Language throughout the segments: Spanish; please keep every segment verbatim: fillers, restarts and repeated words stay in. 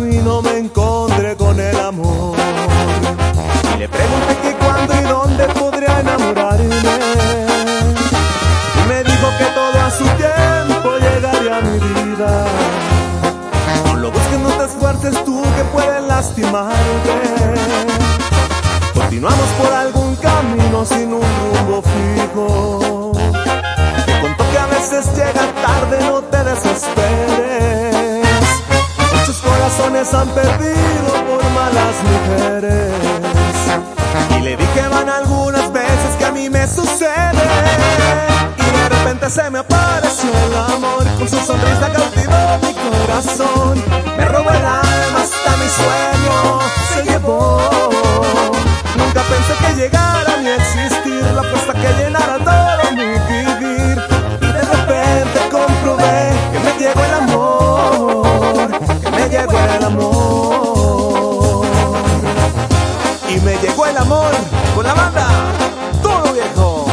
camino me encontré con el amor y le pregunté que cuándo y dónde podría enamorarme. Y me dijo que todo a su tiempo llegaría a mi vida. No lo busques, no te esfuerces tú, que pueden lastimarte. Continuamos por algún camino sin un rumbo fijo. Te contó que a veces llega tarde, no te desesperes. Muchos corazones han perdido por malas mujeres. Y le dije van algunas veces que a mí me sucede. Y de repente se me apareció el amor, con su sonrisa cautivó mi corazón. Me robó el alma hasta mi sueño se llevó. Nunca pensé que llegara ni a existir la fuerza que llenara todo mi vivir. Y de repente comprobé que me llegó el amor, que me llegó el amor. Y me llegó el amor con la banda Todo Viejo.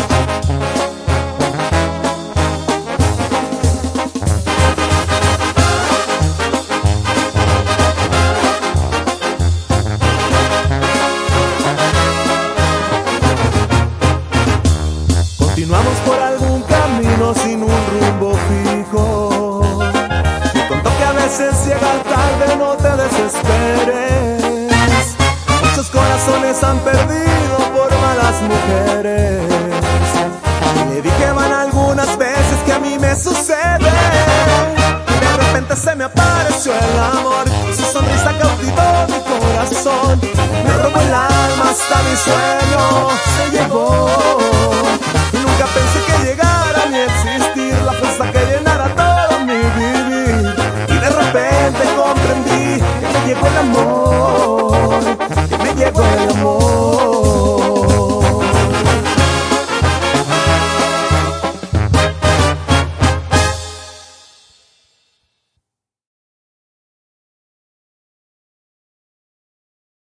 Continuamos por algún camino sin un rumbo fijo. Me contó que a veces llega tarde, no te desesperes. Muchos corazones han perdido por malas mujeres. Y le dije van algunas veces que a mí me sucede. Y de repente se me apareció el amor, su sonrisa cautivó mi corazón. Me robó el alma hasta mi sueño se